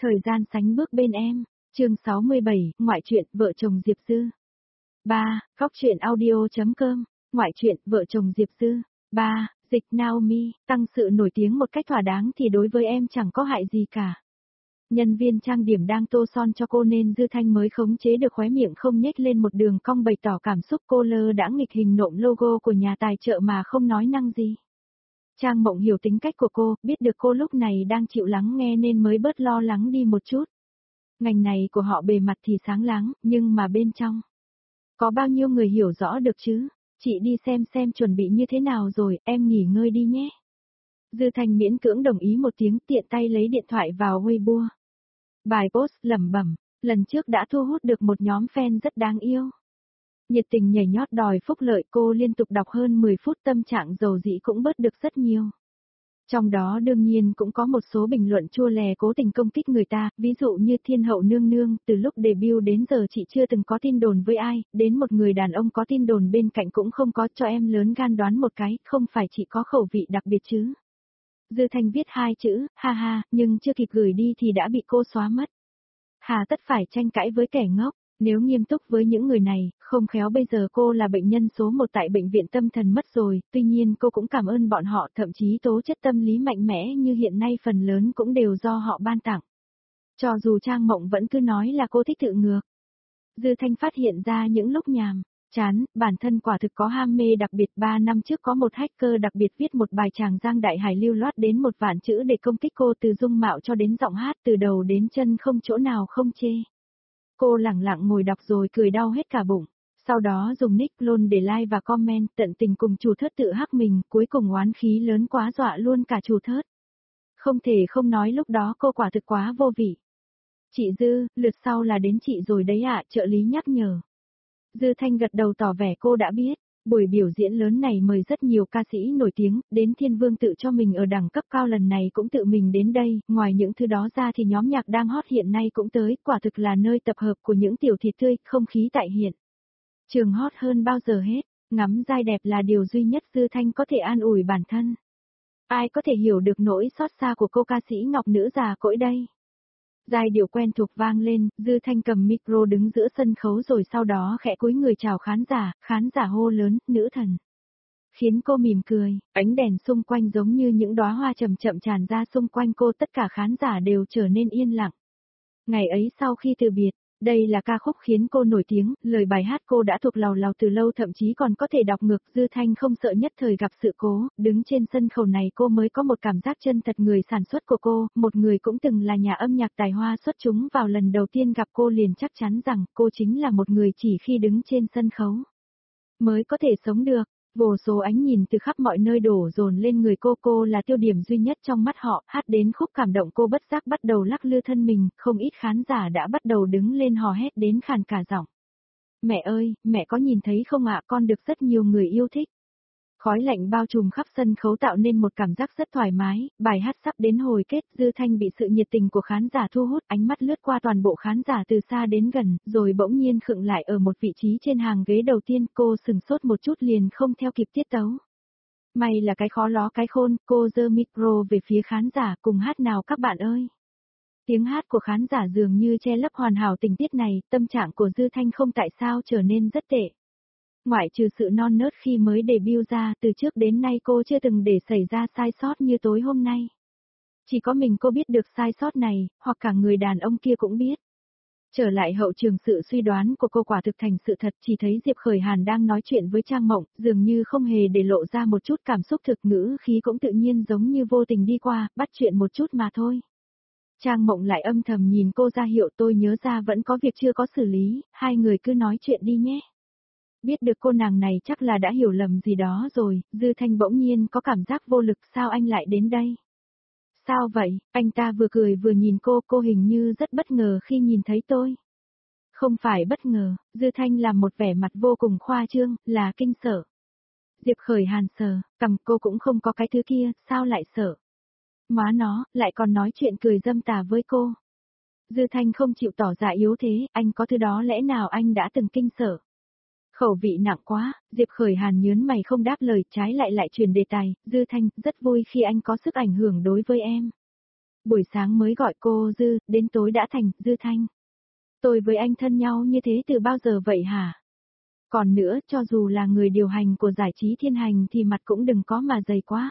Thời gian sánh bước bên em. Chương 67, ngoại truyện vợ chồng Diệp Dư. 3. Khóc truyện audio.com. Ngoại truyện vợ chồng Diệp Dư. 3. Dịch Naomi, tăng sự nổi tiếng một cách thỏa đáng thì đối với em chẳng có hại gì cả. Nhân viên trang điểm đang tô son cho cô nên Dư Thanh mới khống chế được khóe miệng không nhếch lên một đường cong bày tỏ cảm xúc. Cô lơ đãng nghịch hình nộm logo của nhà tài trợ mà không nói năng gì. Trang Mộng hiểu tính cách của cô, biết được cô lúc này đang chịu lắng nghe nên mới bớt lo lắng đi một chút. Ngành này của họ bề mặt thì sáng láng, nhưng mà bên trong có bao nhiêu người hiểu rõ được chứ? Chị đi xem chuẩn bị như thế nào rồi, em nghỉ ngơi đi nhé. Dư Thanh miễn cưỡng đồng ý một tiếng, tiện tay lấy điện thoại vào Weibo. Bài post lẩm bẩm, lần trước đã thu hút được một nhóm fan rất đáng yêu. Nhiệt tình nhảy nhót đòi phúc lợi, cô liên tục đọc hơn 10 phút, tâm trạng dầu dĩ cũng bớt được rất nhiều. Trong đó đương nhiên cũng có một số bình luận chua lè cố tình công kích người ta, ví dụ như Thiên hậu nương nương, từ lúc debut đến giờ chị chưa từng có tin đồn với ai, đến một người đàn ông có tin đồn bên cạnh cũng không có, cho em lớn gan đoán một cái, không phải chị có khẩu vị đặc biệt chứ. Dư Thanh viết 2 chữ, ha ha, nhưng chưa kịp gửi đi thì đã bị cô xóa mất. Hà tất phải tranh cãi với kẻ ngốc. Nếu nghiêm túc với những người này, không khéo bây giờ cô là bệnh nhân số 1 tại bệnh viện tâm thần mất rồi, tuy nhiên cô cũng cảm ơn bọn họ, thậm chí tố chất tâm lý mạnh mẽ như hiện nay phần lớn cũng đều do họ ban tặng. Cho dù Trang Mộng vẫn cứ nói là cô thích tự ngược. Dư Thanh phát hiện ra những lúc nhàm chán, bản thân quả thực có ham mê đặc biệt. 3 năm trước có một hacker đặc biệt viết một bài tràng giang đại hải lưu loát đến 1 vạn chữ để công kích cô, từ dung mạo cho đến giọng hát, từ đầu đến chân không chỗ nào không chê. Cô lẳng lặng ngồi đọc rồi cười đau hết cả bụng, sau đó dùng nick clone để like và comment, tận tình cùng chủ thớt tự hắc mình, cuối cùng oán khí lớn quá dọa luôn cả chủ thớt. Không thể không nói lúc đó cô quả thực quá vô vị. Chị Dư, lượt sau là đến chị rồi đấy ạ, trợ lý nhắc nhở. Dư Thanh gật đầu tỏ vẻ cô đã biết. Buổi biểu diễn lớn này mời rất nhiều ca sĩ nổi tiếng, đến Thiên Vương tự cho mình ở đẳng cấp cao lần này cũng tự mình đến đây, ngoài những thứ đó ra thì nhóm nhạc đang hot hiện nay cũng tới, quả thực là nơi tập hợp của những tiểu thịt tươi, không khí tại hiện trường hot hơn bao giờ hết, ngắm giai đẹp là điều duy nhất Dư Thanh có thể an ủi bản thân. Ai có thể hiểu được nỗi xót xa của cô ca sĩ ngọc nữ già cỗi đây. Giai điệu quen thuộc vang lên, Dư Thanh cầm micro đứng giữa sân khấu rồi sau đó khẽ cúi người chào khán giả hô lớn, nữ thần. Khiến cô mỉm cười, ánh đèn xung quanh giống như những đóa hoa chậm chậm tràn ra xung quanh cô, tất cả khán giả đều trở nên yên lặng. Ngày ấy sau khi từ biệt, đây là ca khúc khiến cô nổi tiếng, lời bài hát cô đã thuộc lào lào từ lâu, thậm chí còn có thể đọc ngược. Dư Thanh không sợ nhất thời gặp sự cố, đứng trên sân khấu này cô mới có một cảm giác chân thật. Người sản xuất của cô, một người cũng từng là nhà âm nhạc tài hoa xuất chúng, vào lần đầu tiên gặp cô liền chắc chắn rằng cô chính là một người chỉ khi đứng trên sân khấu mới có thể sống được. Vô số ánh nhìn từ khắp mọi nơi đổ dồn lên người cô là tiêu điểm duy nhất trong mắt họ. Hát đến khúc cảm động cô bất giác bắt đầu lắc lư thân mình, không ít khán giả đã bắt đầu đứng lên hò hét đến khàn cả giọng. Mẹ ơi, mẹ có nhìn thấy không ạ, con được rất nhiều người yêu thích. Khói lạnh bao trùm khắp sân khấu tạo nên một cảm giác rất thoải mái, bài hát sắp đến hồi kết, Dư Thanh bị sự nhiệt tình của khán giả thu hút, ánh mắt lướt qua toàn bộ khán giả từ xa đến gần, rồi bỗng nhiên khựng lại ở một vị trí trên hàng ghế đầu tiên, cô sừng sốt một chút liền không theo kịp tiết tấu. May là cái khó ló cái khôn, cô giơ micro về phía khán giả, cùng hát nào các bạn ơi. Tiếng hát của khán giả dường như che lấp hoàn hảo tình tiết này, tâm trạng của Dư Thanh không tại sao trở nên rất tệ. Ngoại trừ sự non nớt khi mới debut ra, từ trước đến nay cô chưa từng để xảy ra sai sót như tối hôm nay. Chỉ có mình cô biết được sai sót này, hoặc cả người đàn ông kia cũng biết. Trở lại hậu trường, sự suy đoán của cô quả thực thành sự thật, chỉ thấy Diệp Khởi Hàn đang nói chuyện với Trang Mộng, dường như không hề để lộ ra một chút cảm xúc, thực ngữ khí cũng tự nhiên giống như vô tình đi qua, bắt chuyện một chút mà thôi. Trang Mộng lại âm thầm nhìn cô ra hiệu, tôi nhớ ra vẫn có việc chưa có xử lý, hai người cứ nói chuyện đi nhé. Biết được cô nàng này chắc là đã hiểu lầm gì đó rồi, Dư Thanh bỗng nhiên có cảm giác vô lực, sao anh lại đến đây? Sao vậy? Anh ta vừa cười vừa nhìn cô hình như rất bất ngờ khi nhìn thấy tôi. Không phải bất ngờ, Dư Thanh làm một vẻ mặt vô cùng khoa trương, là kinh sợ. Diệp Khởi Hàn sờ, cằm, cô cũng không có cái thứ kia, sao lại sợ? Má nó, lại còn nói chuyện cười dâm tà với cô. Dư Thanh không chịu tỏ ra yếu thế, anh có thứ đó lẽ nào anh đã từng kinh sợ? Khẩu vị nặng quá, Diệp Khởi Hàn nhớn mày không đáp lời, trái lại chuyển đề tài, Dư Thanh, rất vui khi anh có sức ảnh hưởng đối với em. Buổi sáng mới gọi cô Dư, đến tối đã thành Dư Thanh. Tôi với anh thân nhau như thế từ bao giờ vậy hả? Còn nữa, cho dù là người điều hành của giải trí thiên hành thì mặt cũng đừng có mà dày quá.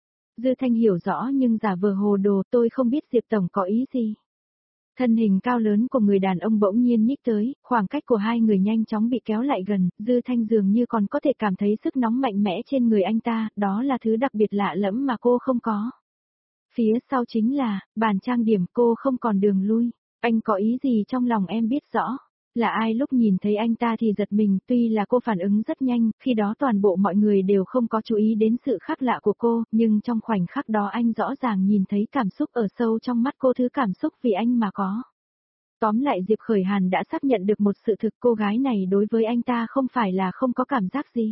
Dư Thanh hiểu rõ nhưng giả vờ hồ đồ, tôi không biết Diệp Tổng có ý gì. Thân hình cao lớn của người đàn ông bỗng nhiên nhích tới, khoảng cách của hai người nhanh chóng bị kéo lại gần, Dư Thanh dường như còn có thể cảm thấy sức nóng mạnh mẽ trên người anh ta, đó là thứ đặc biệt lạ lẫm mà cô không có. Phía sau chính là, bàn trang điểm, cô không còn đường lui. Anh có ý gì trong lòng em biết rõ. Là ai lúc nhìn thấy anh ta thì giật mình, tuy là cô phản ứng rất nhanh, khi đó toàn bộ mọi người đều không có chú ý đến sự khác lạ của cô, nhưng trong khoảnh khắc đó anh rõ ràng nhìn thấy cảm xúc ở sâu trong mắt cô, thứ cảm xúc vì anh mà có. Tóm lại Diệp Khởi Hàn đã xác nhận được một sự thực, cô gái này đối với anh ta không phải là không có cảm giác gì.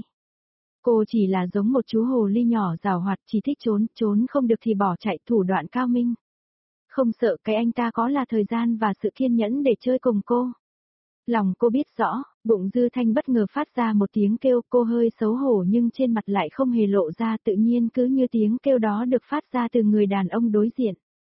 Cô chỉ là giống một chú hồ ly nhỏ giàu hoạt, chỉ thích trốn, trốn không được thì bỏ chạy, thủ đoạn cao minh. Không sợ, cái anh ta có là thời gian và sự kiên nhẫn để chơi cùng cô. Lòng cô biết rõ, bụng Dư Thanh bất ngờ phát ra một tiếng kêu, cô hơi xấu hổ nhưng trên mặt lại không hề lộ ra, tự nhiên cứ như tiếng kêu đó được phát ra từ người đàn ông đối diện.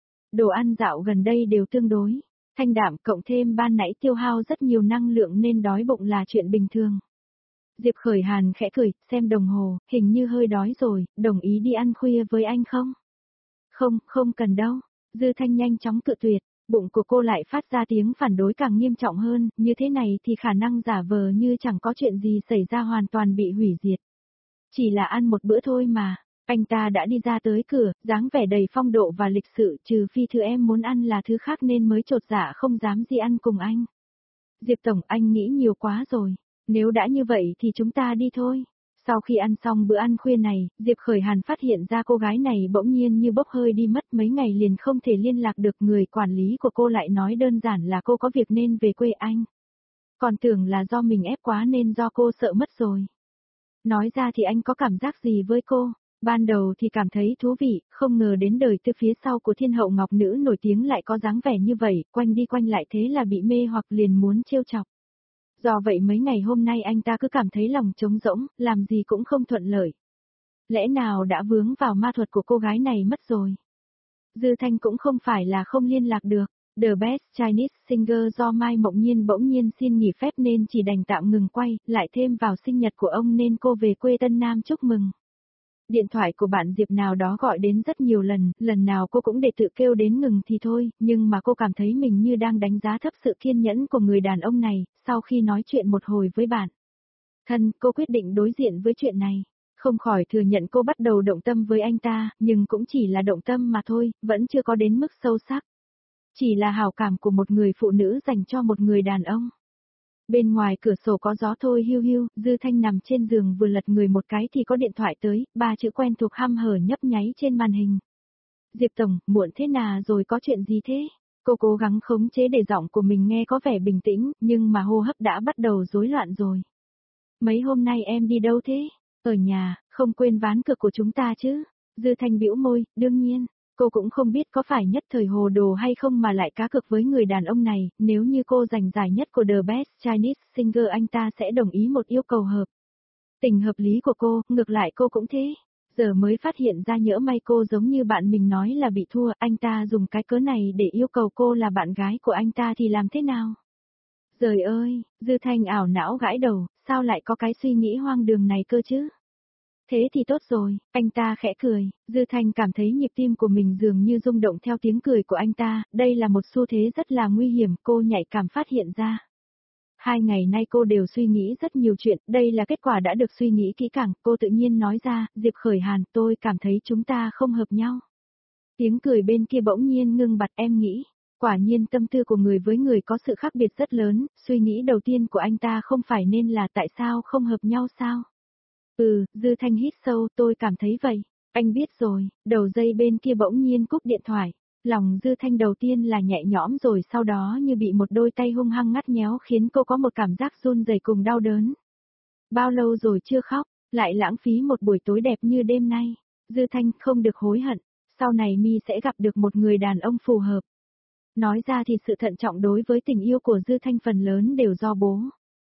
Đồ ăn dạo gần đây đều tương đối thanh đạm, cộng thêm ban nãy tiêu hao rất nhiều năng lượng nên đói bụng là chuyện bình thường. Diệp Khởi Hàn khẽ cười, xem đồng hồ, hình như hơi đói rồi, đồng ý đi ăn khuya với anh không? Không, không cần đâu. Dư Thanh nhanh chóng cự tuyệt, bụng của cô lại phát ra tiếng phản đối càng nghiêm trọng hơn, như thế này thì khả năng giả vờ như chẳng có chuyện gì xảy ra hoàn toàn bị hủy diệt. Chỉ là ăn một bữa thôi mà. Anh ta đã đi ra tới cửa, dáng vẻ đầy phong độ và lịch sự, trừ phi thứ em muốn ăn là thứ khác nên mới chột dạ không dám đi ăn cùng anh. Diệp Tổng, anh nghĩ nhiều quá rồi. Nếu đã như vậy thì chúng ta đi thôi. Sau khi ăn xong bữa ăn khuya này, Diệp Khởi Hàn phát hiện ra cô gái này bỗng nhiên như bốc hơi đi mất, mấy ngày liền không thể liên lạc được, người quản lý của cô lại nói đơn giản là cô có việc nên về quê anh. Còn tưởng là do mình ép quá nên do cô sợ mất rồi. Nói ra thì anh có cảm giác gì với cô? Ban đầu thì cảm thấy thú vị, không ngờ đến đời từ phía sau của thiên hậu ngọc nữ nổi tiếng lại có dáng vẻ như vậy, quanh đi quanh lại thế là bị mê hoặc liền muốn trêu chọc. Do vậy mấy ngày hôm nay anh ta cứ cảm thấy lòng trống rỗng, làm gì cũng không thuận lợi. Lẽ nào đã vướng vào ma thuật của cô gái này mất rồi? Dư Thanh cũng không phải là không liên lạc được. The Best Chinese Singer do Mai Mộng Nhiên bỗng nhiên xin nghỉ phép nên chỉ đành tạm ngừng quay, lại thêm vào sinh nhật của ông nên cô về quê Tân Nam chúc mừng. Điện thoại của bạn Diệp nào đó gọi đến rất nhiều lần nào cô cũng để tự kêu đến ngừng thì thôi, nhưng mà cô cảm thấy mình như đang đánh giá thấp sự kiên nhẫn của người đàn ông này, sau khi nói chuyện một hồi với bạn thân, cô quyết định đối diện với chuyện này. Không khỏi thừa nhận cô bắt đầu động tâm với anh ta, nhưng cũng chỉ là động tâm mà thôi, vẫn chưa có đến mức sâu sắc. Chỉ là hảo cảm của một người phụ nữ dành cho một người đàn ông. Bên ngoài cửa sổ có gió thôi hiu hiu, Dư Thanh nằm trên giường vừa lật người một cái thì có điện thoại tới, 3 chữ quen thuộc hăm hở nhấp nháy trên màn hình. Diệp Tổng, muộn thế nào rồi, có chuyện gì thế? Cô cố gắng khống chế để giọng của mình nghe có vẻ bình tĩnh, nhưng mà hô hấp đã bắt đầu rối loạn rồi. Mấy hôm nay em đi đâu thế? Ở nhà, không quên ván cược của chúng ta chứ? Dư Thanh bĩu môi, đương nhiên. Cô cũng không biết có phải nhất thời hồ đồ hay không mà lại cá cược với người đàn ông này, nếu như cô giành giải nhất của The Best Chinese Singer anh ta sẽ đồng ý một yêu cầu hợp. Tình hợp lý của cô, ngược lại cô cũng thế. Giờ mới phát hiện ra nhỡ may cô giống như bạn mình nói là bị thua, anh ta dùng cái cớ này để yêu cầu cô là bạn gái của anh ta thì làm thế nào? Trời ơi, Dư Thanh ảo não gãi đầu, sao lại có cái suy nghĩ hoang đường này cơ chứ? Thế thì tốt rồi, anh ta khẽ cười, Dư Thanh cảm thấy nhịp tim của mình dường như rung động theo tiếng cười của anh ta, đây là một xu thế rất là nguy hiểm, cô nhạy cảm phát hiện ra. 2 ngày nay cô đều suy nghĩ rất nhiều chuyện, đây là kết quả đã được suy nghĩ kỹ càng, cô tự nhiên nói ra, Diệp Khởi Hàn, tôi cảm thấy chúng ta không hợp nhau. Tiếng cười bên kia bỗng nhiên ngưng bặt, em nghĩ, quả nhiên tâm tư của người với người có sự khác biệt rất lớn, suy nghĩ đầu tiên của anh ta không phải nên là tại sao không hợp nhau sao? Dư Thanh hít sâu, tôi cảm thấy vậy. Anh biết rồi, đầu dây bên kia bỗng nhiên cúp điện thoại. Lòng Dư Thanh đầu tiên là nhẹ nhõm rồi sau đó như bị một đôi tay hung hăng ngắt nhéo khiến cô có một cảm giác run rẩy cùng đau đớn. Bao lâu rồi chưa khóc, lại lãng phí một buổi tối đẹp như đêm nay. Dư Thanh không được hối hận, sau này mi sẽ gặp được một người đàn ông phù hợp. Nói ra thì sự thận trọng đối với tình yêu của Dư Thanh phần lớn đều do bố.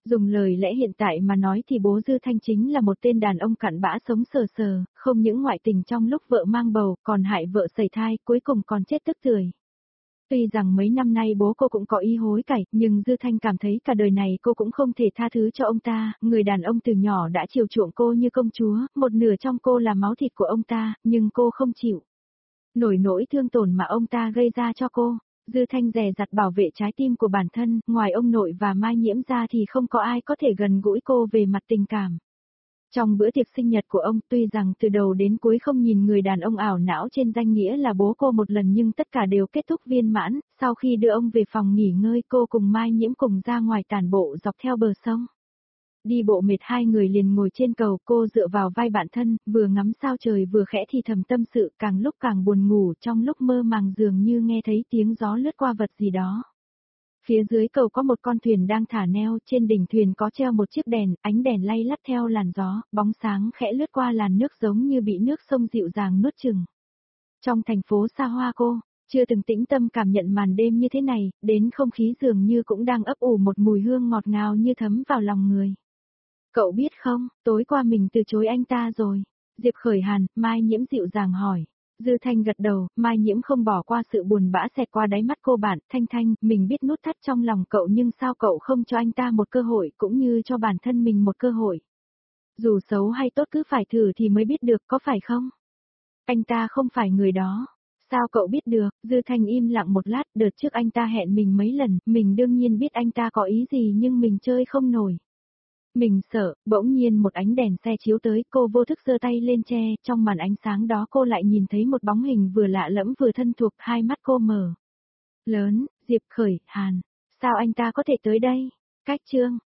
Dùng lời lẽ hiện tại mà nói thì bố Dư Thanh chính là một tên đàn ông cặn bã sống sờ sờ, không những ngoại tình trong lúc vợ mang bầu, còn hại vợ sẩy thai, cuối cùng còn chết tức tưởi. Tuy rằng mấy năm nay bố cô cũng có ý hối cải, nhưng Dư Thanh cảm thấy cả đời này cô cũng không thể tha thứ cho ông ta, người đàn ông từ nhỏ đã chiều chuộng cô như công chúa, một nửa trong cô là máu thịt của ông ta, nhưng cô không chịu nổi nỗi thương tổn mà ông ta gây ra cho cô. Dư Thanh dè dặt bảo vệ trái tim của bản thân, ngoài ông nội và Mai Nhiễm ra thì không có ai có thể gần gũi cô về mặt tình cảm. Trong bữa tiệc sinh nhật của ông, tuy rằng từ đầu đến cuối không nhìn người đàn ông ảo não trên danh nghĩa là bố cô một lần nhưng tất cả đều kết thúc viên mãn, sau khi đưa ông về phòng nghỉ ngơi cô cùng Mai Nhiễm cùng ra ngoài tản bộ dọc theo bờ sông. Đi bộ mệt hai người liền ngồi trên cầu, cô dựa vào vai bạn thân, vừa ngắm sao trời vừa khẽ thì thầm tâm sự, càng lúc càng buồn ngủ, trong lúc mơ màng dường như nghe thấy tiếng gió lướt qua vật gì đó. Phía dưới cầu có một con thuyền đang thả neo, trên đỉnh thuyền có treo một chiếc đèn, ánh đèn lay lắt theo làn gió, bóng sáng khẽ lướt qua làn nước giống như bị nước sông dịu dàng nuốt chừng. Trong thành phố xa hoa cô, chưa từng tĩnh tâm cảm nhận màn đêm như thế này, đến không khí dường như cũng đang ấp ủ một mùi hương ngọt ngào như thấm vào lòng người. Cậu biết không, tối qua mình từ chối anh ta rồi. Diệp Khởi Hàn, Mai Nhiễm dịu dàng hỏi. Dư Thanh gật đầu, Mai Nhiễm không bỏ qua sự buồn bã xẹt qua đáy mắt cô bạn, Thanh, mình biết nút thắt trong lòng cậu nhưng sao cậu không cho anh ta một cơ hội cũng như cho bản thân mình một cơ hội. Dù xấu hay tốt cứ phải thử thì mới biết được có phải không? Anh ta không phải người đó. Sao cậu biết được? Dư Thanh im lặng một lát, đợt trước anh ta hẹn mình mấy lần, mình đương nhiên biết anh ta có ý gì nhưng mình chơi không nổi. Mình sợ, bỗng nhiên một ánh đèn xe chiếu tới, cô vô thức giơ tay lên che, trong màn ánh sáng đó cô lại nhìn thấy một bóng hình vừa lạ lẫm vừa thân thuộc, hai mắt cô mở lớn, Diệp Khởi Hàn, sao anh ta có thể tới đây? Cách chương